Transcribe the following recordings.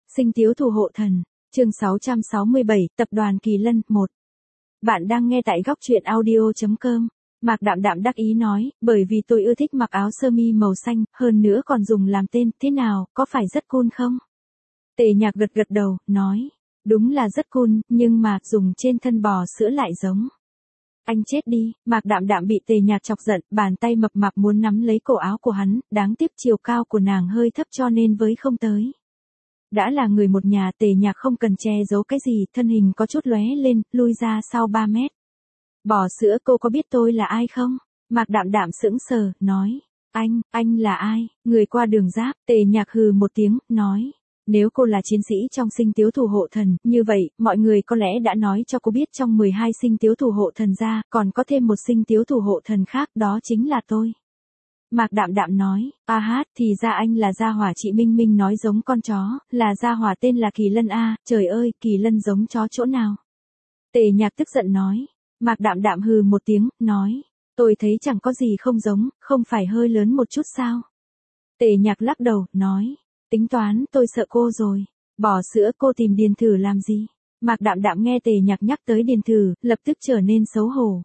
Sinh tiếu thủ hộ thần, chương 667, tập đoàn Kỳ Lân, 1. Bạn đang nghe tại góc truyện audio.com. Mạc Đạm Đạm đắc ý nói, bởi vì tôi ưa thích mặc áo sơ mi màu xanh, hơn nữa còn dùng làm tên, thế nào, có phải rất cool không? Tề Nhạc gật gật đầu, nói, đúng là rất cool, nhưng mà, dùng trên thân bò sữa lại giống. Anh chết đi, Mạc Đạm Đạm bị Tề Nhạc chọc giận, bàn tay mập mạp muốn nắm lấy cổ áo của hắn, đáng tiếc chiều cao của nàng hơi thấp cho nên với không tới. Đã là người một nhà, Tề Nhạc không cần che giấu cái gì, thân hình có chút lóe lên, lui ra sau 3 mét. Bò sữa, cô có biết tôi là ai không? Mạc Đạm Đạm sững sờ, nói, anh là ai? Người qua đường giáp. Tề Nhạc hừ một tiếng, nói, nếu cô là chiến sĩ trong sinh tiếu thủ hộ thần, như vậy, mọi người có lẽ đã nói cho cô biết trong 12 sinh tiếu thủ hộ thần ra, còn có thêm một sinh tiếu thủ hộ thần khác, đó chính là tôi. Mạc Đạm Đạm nói, thì ra anh là gia hỏa chị Minh Minh nói giống con chó, là gia hỏa tên là Kỳ Lân a, trời ơi, Kỳ Lân giống chó chỗ nào? Tề Nhạc tức giận nói, Mạc Đạm Đạm hừ một tiếng, nói, tôi thấy chẳng có gì không giống, không phải hơi lớn một chút sao? Tề Nhạc lắc đầu, nói, tính toán, tôi sợ cô rồi, bò sữa cô tìm Điền Thử làm gì? Mạc Đạm Đạm nghe Tề Nhạc nhắc tới Điền Thử, lập tức trở nên xấu hổ.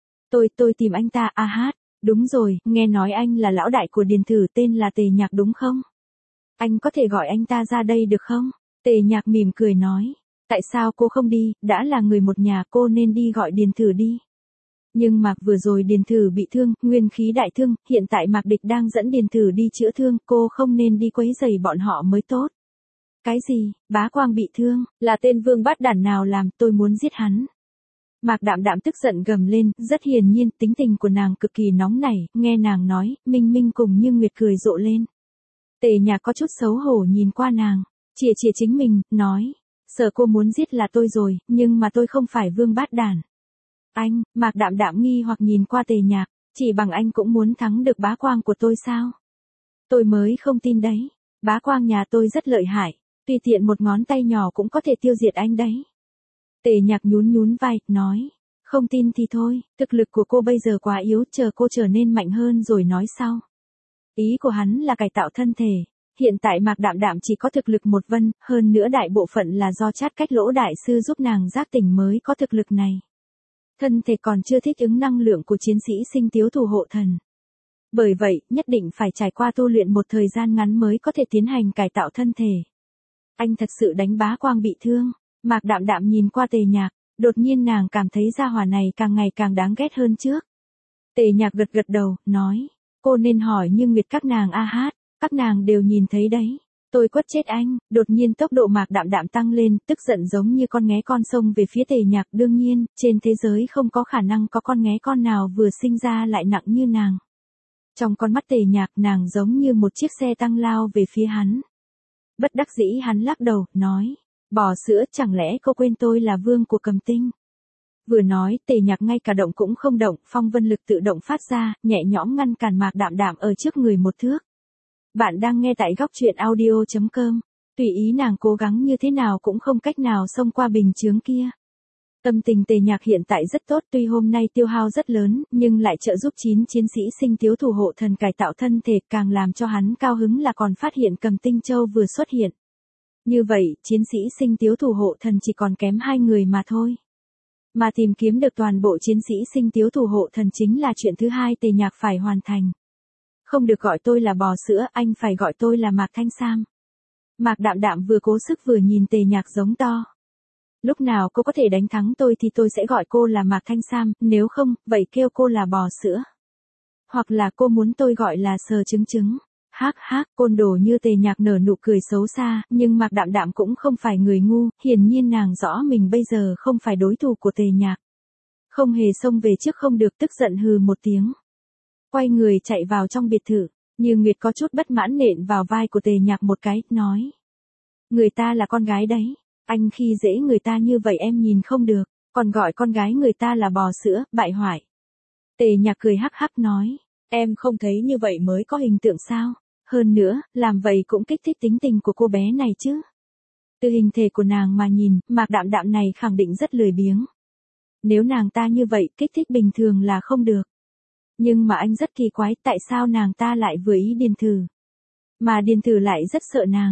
Tôi tìm anh ta, đúng rồi, nghe nói anh là lão đại của Điền Thử tên là Tề Nhạc đúng không? Anh có thể gọi anh ta ra đây được không? Tề Nhạc mỉm cười nói, tại sao cô không đi, đã là người một nhà cô nên đi gọi Điền Thử đi. Nhưng mà vừa rồi Điền Thử bị thương, nguyên khí đại thương, hiện tại Mạc Địch đang dẫn Điền Thử đi chữa thương, cô không nên đi quấy rầy bọn họ mới tốt. Cái gì, Bá Quang bị thương, là tên vương bát đản nào làm, tôi muốn giết hắn. Mạc Đạm Đạm tức giận gầm lên, rất hiển nhiên, tính tình của nàng cực kỳ nóng nảy, nghe nàng nói, Minh Minh cùng Như Nguyệt cười rộ lên. Tề Nhạc có chút xấu hổ nhìn qua nàng, chìa chính mình, nói, sợ cô muốn giết là tôi rồi, nhưng mà tôi không phải vương bát đản. Anh, Mạc Đạm Đạm nghi hoặc nhìn qua Tề Nhạc, chỉ bằng anh cũng muốn thắng được Bá Quang của tôi sao? Tôi mới không tin đấy, Bá Quang nhà tôi rất lợi hại, tùy tiện một ngón tay nhỏ cũng có thể tiêu diệt anh đấy. Tề Nhạc nhún vai, nói, không tin thì thôi, thực lực của cô bây giờ quá yếu, chờ cô trở nên mạnh hơn rồi nói sau. Ý của hắn là cải tạo thân thể, hiện tại Mạc Đạm Đạm chỉ có thực lực 1 vân, hơn nữa đại bộ phận là do Chát Cách Lỗ đại sư giúp nàng giác tỉnh mới có thực lực này. Thân thể còn chưa thích ứng năng lượng của chiến sĩ sinh tiếu thủ hộ thần. Bởi vậy, nhất định phải trải qua tu luyện một thời gian ngắn mới có thể tiến hành cải tạo thân thể. Anh thật sự đánh Bá Quang bị thương. Mạc Đạm Đạm nhìn qua Tề Nhạc, đột nhiên nàng cảm thấy gia hỏa này càng ngày càng đáng ghét hơn trước. Tề Nhạc gật gật đầu, nói, cô nên hỏi Như Nguyệt các nàng các nàng đều nhìn thấy đấy. Tôi quất chết anh, đột nhiên tốc độ Mạc Đạm Đạm tăng lên, tức giận giống như con nghé con xông về phía Tề Nhạc, đương nhiên, trên thế giới không có khả năng có con nghé con nào vừa sinh ra lại nặng như nàng. Trong con mắt Tề Nhạc, nàng giống như một chiếc xe tăng lao về phía hắn. Bất đắc dĩ hắn lắc đầu, nói, bò sữa, chẳng lẽ cô quên tôi là vương của Cầm Tinh? Vừa nói, Tề Nhạc ngay cả động cũng không động, phong vân lực tự động phát ra, nhẹ nhõm ngăn cản Mạc Đạm Đạm ở trước người 1 thước. Bạn đang nghe tại góc truyện audio.com, tùy ý nàng cố gắng như thế nào cũng không cách nào xông qua bình chướng kia. Tâm tình Tề Nhạc hiện tại rất tốt, tuy hôm nay tiêu hao rất lớn, nhưng lại trợ giúp 9 chiến sĩ sinh tiếu thủ hộ thần cải tạo thân thể, càng làm cho hắn cao hứng là còn phát hiện Cầm Tinh Châu vừa xuất hiện. Như vậy, chiến sĩ sinh tiếu thủ hộ thần chỉ còn kém 2 người mà thôi. Mà tìm kiếm được toàn bộ chiến sĩ sinh tiếu thủ hộ thần chính là chuyện thứ hai Tề Nhạc phải hoàn thành. Không được gọi tôi là bò sữa, anh phải gọi tôi là Mạc Thanh Sam. Mạc Đạm Đạm vừa cố sức vừa nhìn Tề Nhạc giống to. Lúc nào cô có thể đánh thắng tôi thì tôi sẽ gọi cô là Mạc Thanh Sam, nếu không, vậy kêu cô là bò sữa. Hoặc là cô muốn tôi gọi là sờ trứng. Côn đồ như Tề Nhạc nở nụ cười xấu xa, nhưng Mạc Đạm Đạm cũng không phải người ngu, hiển nhiên nàng rõ mình bây giờ không phải đối thủ của Tề Nhạc. Không hề xông về trước không được, tức giận hừ một tiếng. Quay người chạy vào trong biệt thự, Như Nguyệt có chút bất mãn nện vào vai của Tề Nhạc một cái, nói. Người ta là con gái đấy, anh khi dễ người ta như vậy em nhìn không được, còn gọi con gái người ta là bò sữa, bại hoại. Tề Nhạc cười hắc nói, em không thấy như vậy mới có hình tượng sao? Hơn nữa, làm vậy cũng kích thích tính tình của cô bé này chứ. Từ hình thể của nàng mà nhìn, Mạc Đạm Đạm này khẳng định rất lười biếng. Nếu nàng ta như vậy, kích thích bình thường là không được. Nhưng mà anh rất kỳ quái, tại sao nàng ta lại vừa ý Điền Thử? Mà Điền Thử lại rất sợ nàng.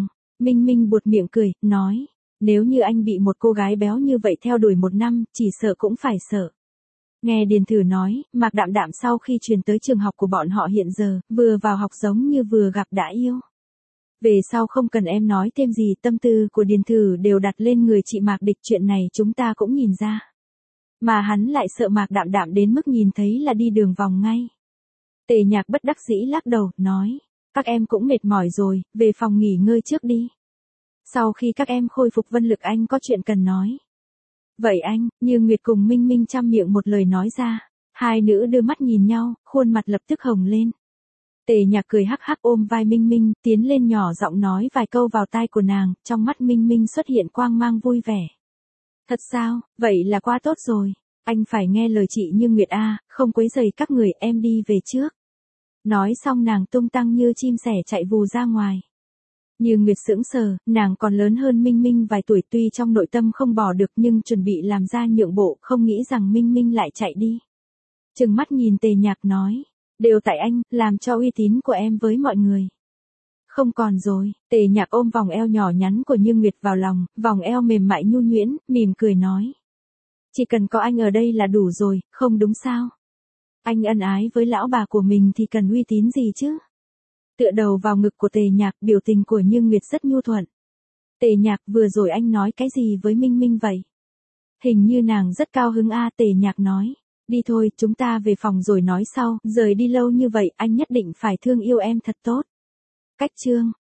Minh Minh buột miệng cười, nói, nếu như anh bị một cô gái béo như vậy theo đuổi 1 năm, chỉ sợ cũng phải sợ. Nghe Điền Thử nói, Mạc Đạm Đạm sau khi chuyển tới trường học của bọn họ hiện giờ, vừa vào học giống như vừa gặp đã yêu. Về sau không cần em nói thêm gì, tâm tư của Điền Thử đều đặt lên người chị Mạc Địch, chuyện này chúng ta cũng nhìn ra. Mà hắn lại sợ Mạc Đạm Đạm đến mức nhìn thấy là đi đường vòng ngay. Tề Nhạc bất đắc dĩ lắc đầu, nói, các em cũng mệt mỏi rồi, về phòng nghỉ ngơi trước đi. Sau khi các em khôi phục vân lực anh có chuyện cần nói. Vậy anh, Như Nguyệt cùng Minh Minh chăm miệng một lời nói ra. Hai nữ đưa mắt nhìn nhau, khuôn mặt lập tức hồng lên. Tề Nhạc cười hắc hắc ôm vai Minh Minh, tiến lên nhỏ giọng nói vài câu vào tai của nàng, trong mắt Minh Minh xuất hiện quang mang vui vẻ. Thật sao, vậy là quá tốt rồi. Anh phải nghe lời chị Như Nguyệt a, không quấy rầy các người, em đi về trước. Nói xong nàng tung tăng như chim sẻ chạy vù ra ngoài. Như Nguyệt sững sờ, nàng còn lớn hơn Minh Minh vài tuổi, tuy trong nội tâm không bỏ được nhưng chuẩn bị làm ra nhượng bộ, không nghĩ rằng Minh Minh lại chạy đi. Trừng mắt nhìn Tề Nhạc nói, đều tại anh, làm cho uy tín của em với mọi người. Không còn rồi, Tề Nhạc ôm vòng eo nhỏ nhắn của Như Nguyệt vào lòng, vòng eo mềm mại nhu nhuyễn, mỉm cười nói. Chỉ cần có anh ở đây là đủ rồi, không đúng sao? Anh ân ái với lão bà của mình thì cần uy tín gì chứ? Tựa đầu vào ngực của Tề Nhạc, biểu tình của Như Nguyệt rất nhu thuận. Tề Nhạc, vừa rồi anh nói cái gì với Minh Minh vậy? Hình như nàng rất cao hứng a. Tề Nhạc nói, đi thôi, chúng ta về phòng rồi nói sau, rời đi lâu như vậy, anh nhất định phải thương yêu em thật tốt. Cách chương